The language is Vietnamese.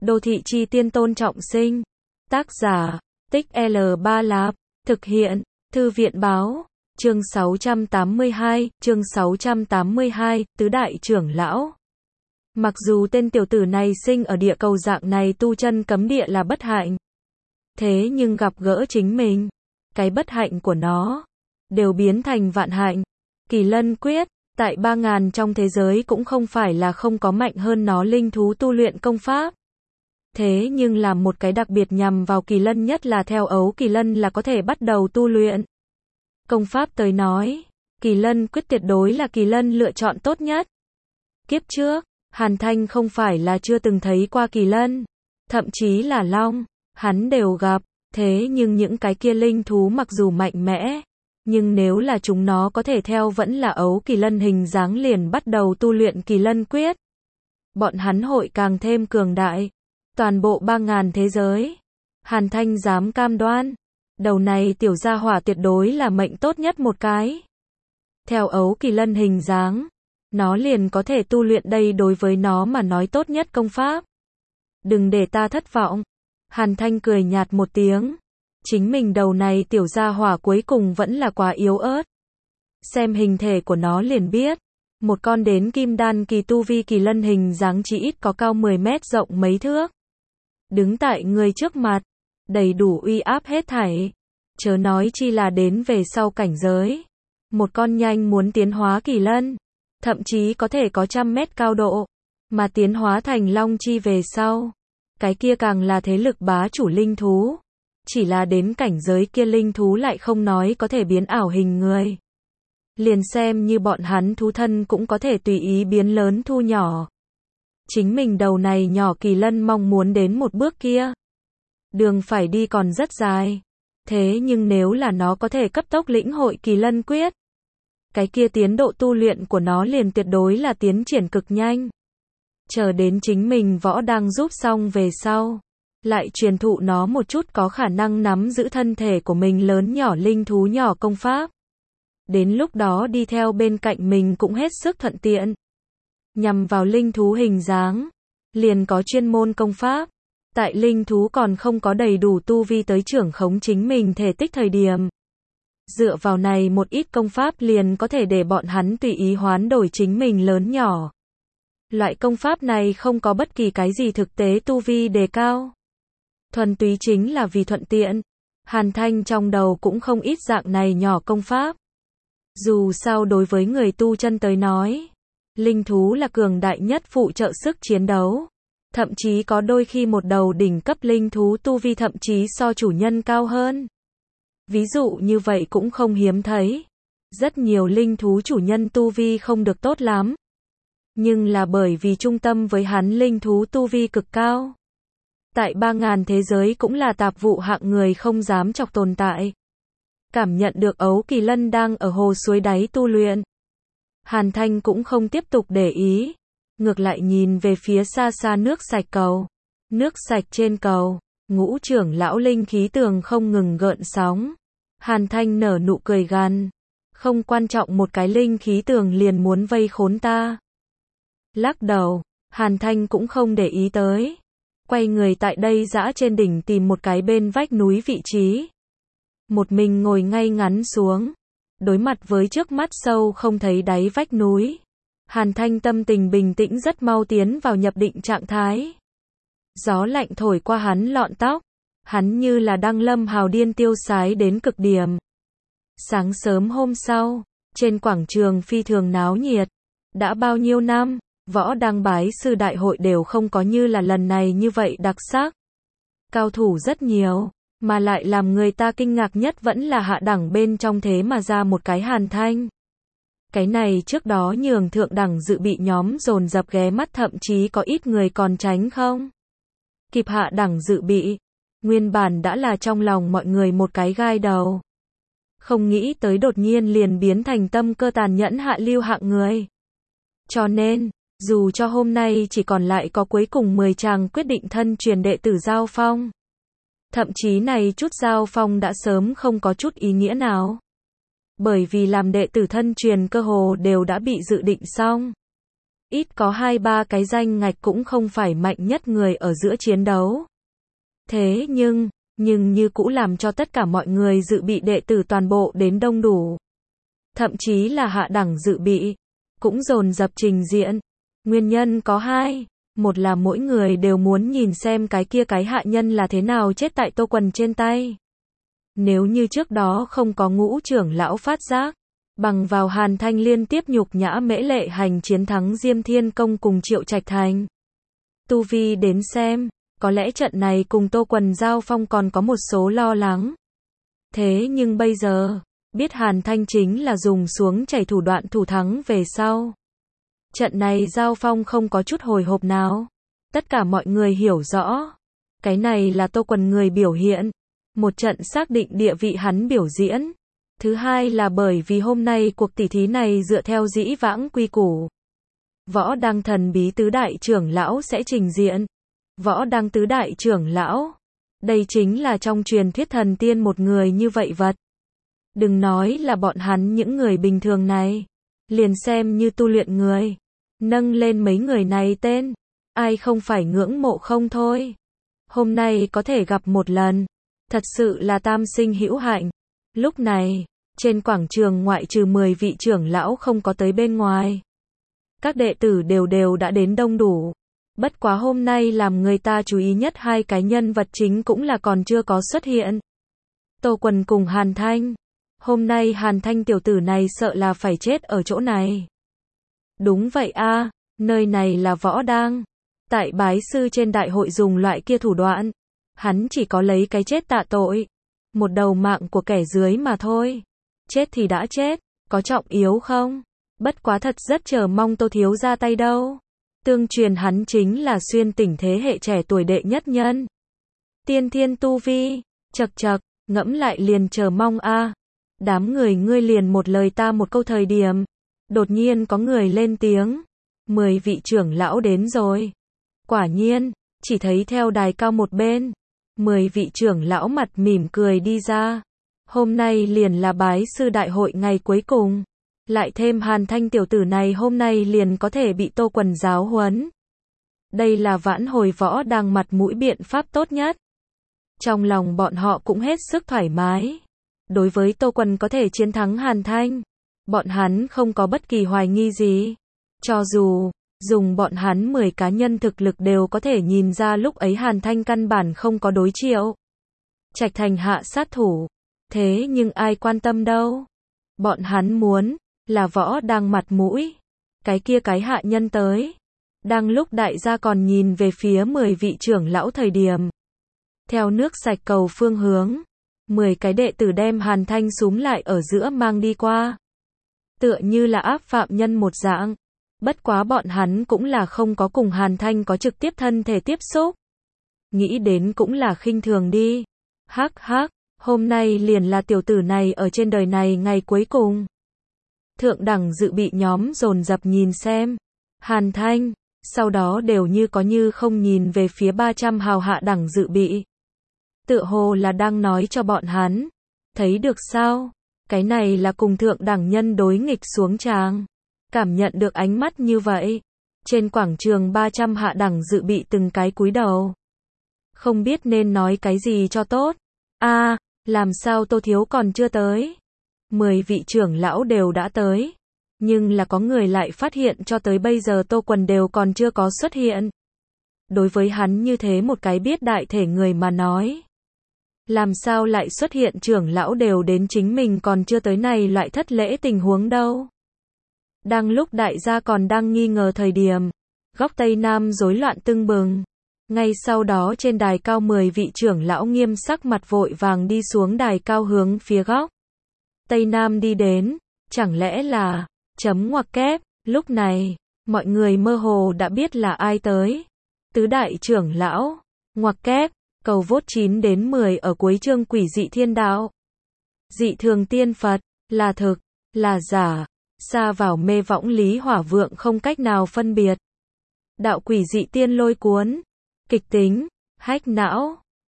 Đô thị chi tiên Tôn Trọng Sinh. Tác giả, Tích L3 Lạp. Thực hiện, Thư viện báo. Chương 682, Tứ Đại Trưởng Lão. Mặc dù tên tiểu tử này sinh ở địa cầu dạng này tu chân cấm địa là bất hạnh. Thế nhưng gặp gỡ chính mình, cái bất hạnh của nó đều biến thành vạn hạnh. Kỳ Lân Quyết, tại 3000 trong thế giới cũng không phải là không có mạnh hơn nó linh thú tu luyện công pháp. Thế nhưng là một cái đặc biệt nhằm vào Kỳ Lân nhất là theo ấu Kỳ Lân là có thể bắt đầu tu luyện. Công pháp tới nói, Kỳ Lân Quyết tuyệt đối là Kỳ Lân lựa chọn tốt nhất. Kiếp trước, Hàn Thanh không phải là chưa từng thấy qua Kỳ Lân, thậm chí là Long, hắn đều gặp, thế nhưng những cái kia linh thú mặc dù mạnh mẽ, nhưng nếu là chúng nó có thể theo vẫn là ấu Kỳ Lân hình dáng liền bắt đầu tu luyện Kỳ Lân Quyết. Bọn hắn hội càng thêm cường đại. Toàn bộ 3000 thế giới, Hàn Thanh dám cam đoan, đầu này tiểu gia hỏa tuyệt đối là mệnh tốt nhất một cái. Theo ấu Kỳ Lân hình dáng, nó liền có thể tu luyện đây đối với nó mà nói tốt nhất công pháp. Đừng để ta thất vọng. Hàn Thanh cười nhạt một tiếng. Chính mình đầu này tiểu gia hỏa cuối cùng vẫn là quá yếu ớt. Xem hình thể của nó liền biết. Một con đến kim đan kỳ tu vi Kỳ Lân hình dáng chỉ ít có cao 10 mét rộng mấy thước. Đứng tại người trước mặt, đầy đủ uy áp hết thảy. Chớ nói chi là đến về sau cảnh giới. Một con nhanh muốn tiến hóa Kỳ Lân, thậm chí có thể có 100 mét cao độ, mà tiến hóa thành Long chi về sau. Cái kia càng là thế lực bá chủ linh thú. Chỉ là đến cảnh giới kia linh thú lại không nói có thể biến ảo hình người. Liền xem như bọn hắn thú thân cũng có thể tùy ý biến lớn thu nhỏ. Chính mình đầu này nhỏ Kỳ Lân mong muốn đến một bước kia. Đường phải đi còn rất dài. Thế nhưng nếu là nó có thể cấp tốc lĩnh hội Kỳ Lân Quyết, cái kia tiến độ tu luyện của nó liền tuyệt đối là tiến triển cực nhanh. Chờ đến chính mình võ đang giúp xong về sau, lại truyền thụ nó một chút có khả năng nắm giữ thân thể của mình lớn nhỏ linh thú nhỏ công pháp. Đến lúc đó đi theo bên cạnh mình cũng hết sức thuận tiện. Nhằm vào linh thú hình dáng, liền có chuyên môn công pháp. Tại linh thú còn không có đầy đủ tu vi tới trưởng khống chính mình thể tích thời điểm. Dựa vào này một ít công pháp liền có thể để bọn hắn tùy ý hoán đổi chính mình lớn nhỏ. Loại công pháp này không có bất kỳ cái gì thực tế tu vi đề cao. Thuần túy chính là vì thuận tiện. Hàn Thanh trong đầu cũng không ít dạng này nhỏ công pháp. Dù sao đối với người tu chân tới nói, linh thú là cường đại nhất phụ trợ sức chiến đấu. Thậm chí có đôi khi một đầu đỉnh cấp linh thú tu vi thậm chí so chủ nhân cao hơn. Ví dụ như vậy cũng không hiếm thấy. Rất nhiều linh thú chủ nhân tu vi không được tốt lắm. Nhưng là bởi vì trung tâm với hắn linh thú tu vi cực cao. Tại 3000 thế giới cũng là tạp vụ hạng người không dám chọc tồn tại. Cảm nhận được ấu Kỳ Lân đang ở hồ suối đáy tu luyện. Hàn Thanh cũng không tiếp tục để ý. Ngược lại nhìn về phía xa xa nước sạch cầu. Nước sạch trên cầu, ngũ trưởng lão linh khí tường không ngừng gợn sóng. Hàn Thanh nở nụ cười gằn. Không quan trọng một cái linh khí tường liền muốn vây khốn ta. Lắc đầu, Hàn Thanh cũng không để ý tới. Quay người tại đây dã trên đỉnh tìm một cái bên vách núi vị trí. Một mình ngồi ngay ngắn xuống. Đối mặt với trước mắt sâu không thấy đáy vách núi. Hàn Thanh tâm tình bình tĩnh rất mau tiến vào nhập định trạng thái. Gió lạnh thổi qua hắn lọn tóc. Hắn như là đăng lâm hào điên tiêu sái đến cực điểm. Sáng sớm hôm sau, trên quảng trường phi thường náo nhiệt. Đã bao nhiêu năm, võ đăng bái sư đại hội đều không có như là lần này như vậy đặc sắc. Cao thủ rất nhiều, mà lại làm người ta kinh ngạc nhất vẫn là hạ đẳng bên trong thế mà ra một cái Hàn Thanh. Cái này trước đó nhường thượng đẳng dự bị nhóm dồn dập ghé mắt thậm chí có ít người còn tránh không kịp hạ đẳng dự bị. Nguyên bản đã là trong lòng mọi người một cái gai đầu. Không nghĩ tới đột nhiên liền biến thành tâm cơ tàn nhẫn hạ lưu hạng người. Cho nên, dù cho hôm nay chỉ còn lại có cuối cùng 10 chàng quyết định thân truyền đệ tử giao phong. Thậm chí này chút giao phong đã sớm không có chút ý nghĩa nào. Bởi vì làm đệ tử thân truyền cơ hồ đều đã bị dự định xong. ít có 2-3 cái danh ngạch cũng không phải mạnh nhất người ở giữa chiến đấu. Thế nhưng như cũ làm cho tất cả mọi người dự bị đệ tử toàn bộ đến đông đủ. Thậm chí là hạ đẳng dự bị, cũng dồn dập trình diện. Nguyên nhân có hai. Một là mỗi người đều muốn nhìn xem cái kia cái hạ nhân là thế nào chết tại Tô Quần trên tay. Nếu như trước đó không có Ngũ trưởng lão phát giác, bằng vào Hàn Thanh liên tiếp nhục nhã Mễ Lệ Hành chiến thắng Diêm Thiên Công cùng Triệu Trạch Thành. Tu vi đến xem, có lẽ trận này cùng Tô Quần giao phong còn có một số lo lắng. Thế nhưng bây giờ, biết Hàn Thanh chính là dùng xuống chảy thủ đoạn thủ thắng về sau. Trận này giao phong không có chút hồi hộp nào. Tất cả mọi người hiểu rõ. Cái này là Tô Quần người biểu hiện. Một trận xác định địa vị hắn biểu diễn. Thứ hai là bởi vì hôm nay cuộc tỷ thí này dựa theo dĩ vãng quy củ. Võ Đăng thần bí tứ đại trưởng lão sẽ trình diện. Võ Đăng tứ đại trưởng lão. Đây chính là trong truyền thuyết thần tiên một người như vậy vật. Đừng nói là bọn hắn những người bình thường này. Liền xem như tu luyện người. Nâng lên mấy người này tên. Ai không phải ngưỡng mộ không thôi. Hôm nay có thể gặp một lần. Thật sự là tam sinh hữu hạnh. Lúc này, trên quảng trường ngoại trừ 10 vị trưởng lão không có tới bên ngoài. Các đệ tử đều đã đến đông đủ. Bất quá hôm nay làm người ta chú ý nhất hai cái nhân vật chính cũng là còn chưa có xuất hiện. Tô Quần cùng Hàn Thanh. Hôm nay Hàn Thanh tiểu tử này sợ là phải chết ở chỗ này. Đúng vậy a, nơi này là Võ Đăng. Tại bái sư trên đại hội dùng loại kia thủ đoạn. Hắn chỉ có lấy cái chết tạ tội. Một đầu mạng của kẻ dưới mà thôi. Chết thì đã chết, có trọng yếu không? Bất quá thật rất chờ mong Tô thiếu ra tay đâu. Tương truyền hắn chính là xuyên tỉnh thế hệ trẻ tuổi đệ nhất nhân. Tiên thiên tu vi, chậc, ngẫm lại liền chờ mong a. Đám người ngươi liền một lời ta một câu thời điểm. Đột nhiên có người lên tiếng. 10 vị trưởng lão đến rồi. Quả nhiên, chỉ thấy theo đài cao một bên. 10 vị trưởng lão mặt mỉm cười đi ra. Hôm nay liền là bái sư đại hội ngày cuối cùng. Lại thêm Hàn Thanh tiểu tử này hôm nay liền có thể bị Tô Quần giáo huấn. Đây là vãn hồi Võ Đăng mặt mũi biện pháp tốt nhất. Trong lòng bọn họ cũng hết sức thoải mái. Đối với Tô Quần có thể chiến thắng Hàn Thanh, bọn hắn không có bất kỳ hoài nghi gì. Cho dù dùng bọn hắn 10 cá nhân thực lực đều có thể nhìn ra lúc ấy Hàn Thanh căn bản không có đối Triệu Trạch Thành hạ sát thủ. Thế nhưng ai quan tâm đâu. Bọn hắn muốn là Võ Đăng mặt mũi. Cái kia cái hạ nhân tới. Đang lúc đại gia còn nhìn về phía 10 vị trưởng lão thời điểm. Theo nước sạch cầu phương hướng. 10 cái đệ tử đem Hàn Thanh súm lại ở giữa mang đi qua. Tựa như là áp phạm nhân một dạng. Bất quá bọn hắn cũng là không có cùng Hàn Thanh có trực tiếp thân thể tiếp xúc. Nghĩ đến cũng là khinh thường đi. Hắc, hôm nay liền là tiểu tử này ở trên đời này ngày cuối cùng. Thượng đẳng dự bị nhóm dồn dập nhìn xem. Hàn Thanh, sau đó đều như có như không nhìn về phía 300 hào hạ đẳng dự bị. Tựa hồ là đang nói cho bọn hắn. Thấy được sao? Cái này là cùng thượng đẳng nhân đối nghịch xuống tràng. Cảm nhận được ánh mắt như vậy. Trên quảng trường 300 hạ đẳng dự bị từng cái cúi đầu. Không biết nên nói cái gì cho tốt. Làm sao Tô thiếu còn chưa tới? 10 vị trưởng lão đều đã tới. Nhưng là có người lại phát hiện cho tới bây giờ Tô Quần đều còn chưa có xuất hiện. Đối với hắn như thế một cái biết đại thể người mà nói. Làm sao lại xuất hiện trưởng lão đều đến chính mình còn chưa tới này loại thất lễ tình huống đâu. Đang lúc đại gia còn đang nghi ngờ thời điểm. Góc Tây Nam rối loạn tưng bừng. Ngay sau đó trên đài cao 10 vị trưởng lão nghiêm sắc mặt vội vàng đi xuống đài cao hướng phía góc Tây Nam đi đến. Chẳng lẽ là chấm ngoặc kép. Lúc này, mọi người mơ hồ đã biết là ai tới. Tứ đại trưởng lão, ngoặc kép, cầu vote 9 đến 10 ở cuối chương quỷ dị thiên đạo. Dị thường tiên Phật, là thực, là giả, xa vào mê võng lý hỏa vượng không cách nào phân biệt. Đạo quỷ dị tiên lôi cuốn, kịch tính, hách não,